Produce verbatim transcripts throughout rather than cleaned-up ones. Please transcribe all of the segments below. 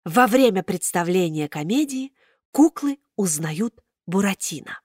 Во время представления комедии куклы узнают Буратино.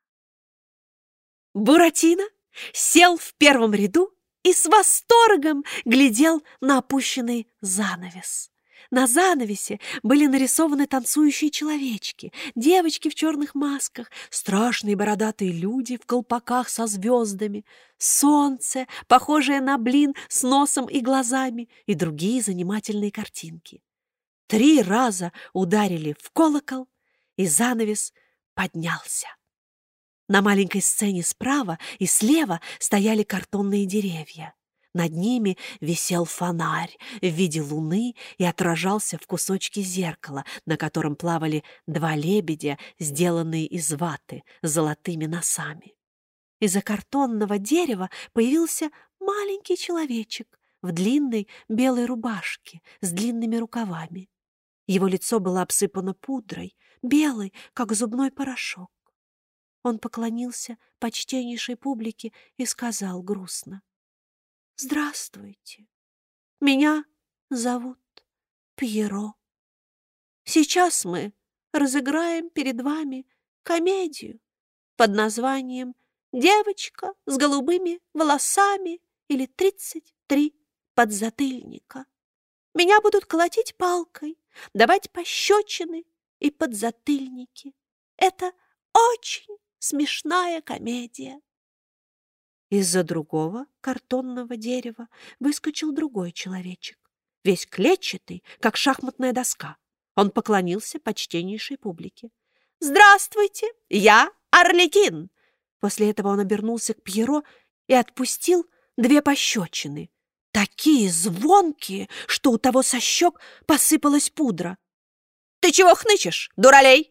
Буратино сел в первом ряду и с восторгом глядел на опущенный занавес. На занавесе были нарисованы танцующие человечки, девочки в черных масках, страшные бородатые люди в колпаках со звездами, солнце, похожее на блин с носом и глазами, и другие занимательные картинки. Три раза ударили в колокол, и занавес поднялся. На маленькой сцене справа и слева стояли картонные деревья. Над ними висел фонарь в виде луны и отражался в кусочке зеркала, на котором плавали два лебедя, сделанные из ваты, с золотыми носами. Из-за картонного дерева появился маленький человечек в длинной белой рубашке с длинными рукавами. Его лицо было обсыпано пудрой, белой, как зубной порошок. Он поклонился почтеннейшей публике и сказал грустно: «Здравствуйте, меня зовут Пьеро. Сейчас мы разыграем перед вами комедию под названием «Девочка с голубыми волосами» или «тридцать три подзатыльника». Меня будут колотить палкой, давать пощечины и подзатыльники. Это очень смешная комедия». Из-за другого картонного дерева выскочил другой человечек, весь клетчатый, как шахматная доска. Он поклонился почтеннейшей публике. «Здравствуйте, я Арлекин!» После этого он обернулся к Пьеро и отпустил две пощечины, такие звонкие, что у того со щек посыпалась пудра. «Ты чего хнычешь, дуралей?»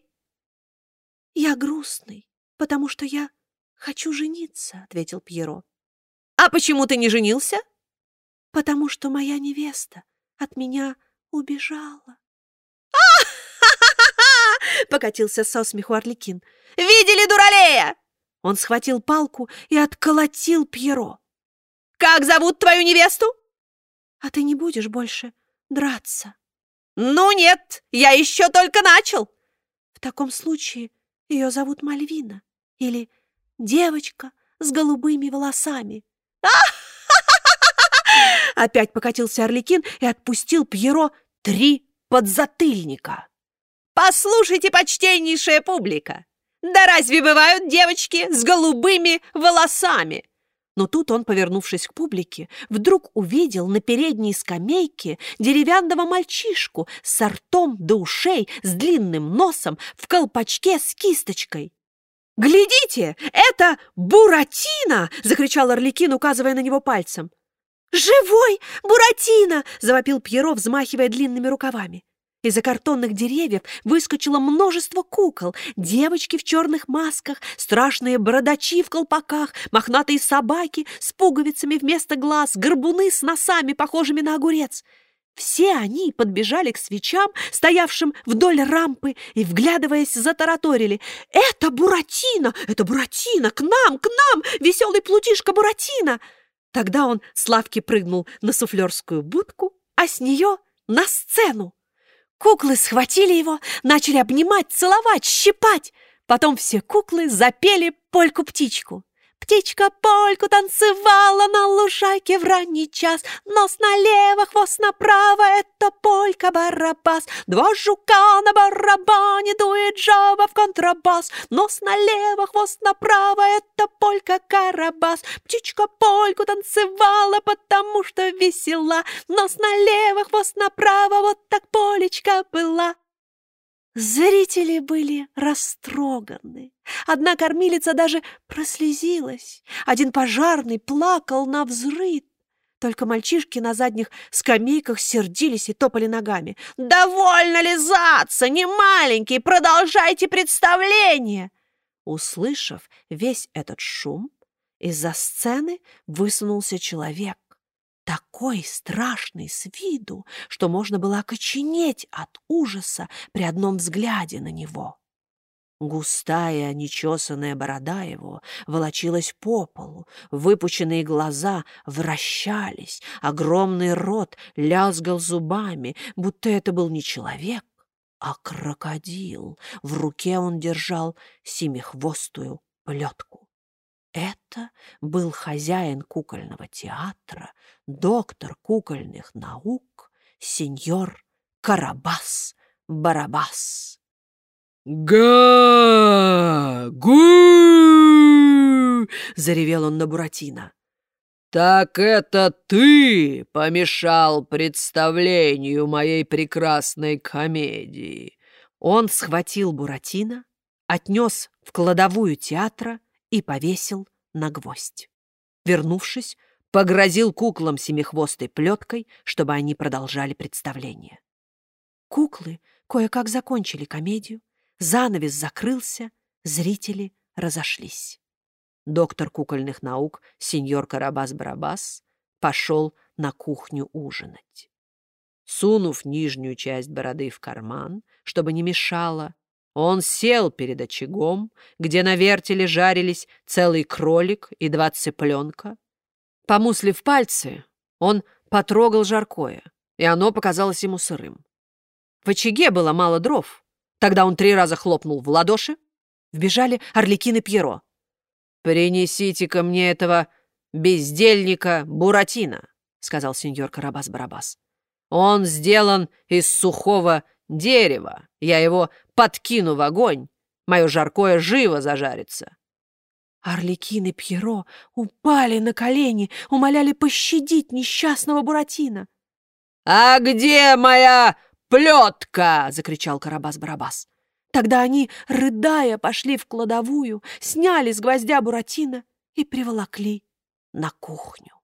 «Я грустный, потому что я хочу жениться», — ответил Пьеро. «А почему ты не женился?» «Потому что моя невеста от меня убежала». «А-ха-ха-ха-ха!» — покатился со смеху Арлекин. «Видели дуралея?» Он схватил палку и отколотил Пьеро. «Как зовут твою невесту?» «А ты не будешь больше драться?» «Ну нет, я еще только начал». «В таком случае ее зовут Мальвина или девочка с голубыми волосами». Опять покатился Арлекин и отпустил Пьеро три подзатыльника. «Послушайте, почтеннейшая публика, да разве бывают девочки с голубыми волосами?» Но тут он, повернувшись к публике, вдруг увидел на передней скамейке деревянного мальчишку с ртом до ушей, с длинным носом, в колпачке с кисточкой. «Глядите, это Буратино!» — закричал Арлекин, указывая на него пальцем. «Живой Буратино!» — завопил Пьеро, взмахивая длинными рукавами. Из-за картонных деревьев выскочило множество кукол, девочки в черных масках, страшные бородачи в колпаках, мохнатые собаки с пуговицами вместо глаз, горбуны с носами, похожими на огурец. Все они подбежали к свечам, стоявшим вдоль рампы, и, вглядываясь, затараторили: «Это Буратино! Это Буратино! К нам! К нам! Веселый плутишка Буратино!» Тогда он с лавки прыгнул на суфлерскую будку, а с нее на сцену. Куклы схватили его, начали обнимать, целовать, щипать. Потом все куклы запели польку-птичку. Птичка польку танцевала на лужайке в ранний час. Нос налево, хвост направо, это полька-барабас. Два жука на барабане, дует жаба в контрабас. Нос налево, хвост направо, это полька-карабас. Птичка польку танцевала, потому что весела. Нос налево, хвост направо, вот так полечка была. Зрители были растроганы. Одна кормилица даже прослезилась. Один пожарный плакал навзрыд. Только мальчишки на задних скамейках сердились и топали ногами. «Довольно лизаться, не маленький, продолжайте представление!» Услышав весь этот шум, из-за сцены высунулся человек, такой страшный с виду, что можно было окоченеть от ужаса при одном взгляде на него. Густая, нечесанная борода его волочилась по полу, выпученные глаза вращались, огромный рот лязгал зубами, будто это был не человек, а крокодил. В руке он держал семихвостую плетку. Это был хозяин кукольного театра, доктор кукольных наук, сеньор Карабас-Барабас. «Га-гу!» — заревел он на Буратино. «Так это ты помешал представлению моей прекрасной комедии!» Он схватил Буратино, отнес в кладовую театра и повесил на гвоздь. Вернувшись, погрозил куклам семихвостой плеткой, чтобы они продолжали представление. Куклы кое-как закончили комедию, занавес закрылся, зрители разошлись. Доктор кукольных наук, сеньор Карабас-Барабас, пошел на кухню ужинать. Сунув нижнюю часть бороды в карман, чтобы не мешало, он сел перед очагом, где на вертеле жарились целый кролик и два цыпленка. Помуслив пальцы, он потрогал жаркое, и оно показалось ему сырым. В очаге было мало дров. Тогда он три раза хлопнул в ладоши. Вбежали Арлекин и Пьеро. «Принесите-ка мне этого бездельника Буратино», — сказал сеньор Карабас-Барабас. «Он сделан из сухого дерева. Я его подкину в огонь. Мое жаркое живо зажарится». Арлекин и Пьеро упали на колени, умоляли пощадить несчастного Буратино. «А где моя плетка?» — закричал Карабас-Барабас. Тогда они, рыдая, пошли в кладовую, сняли с гвоздя Буратино и приволокли на кухню.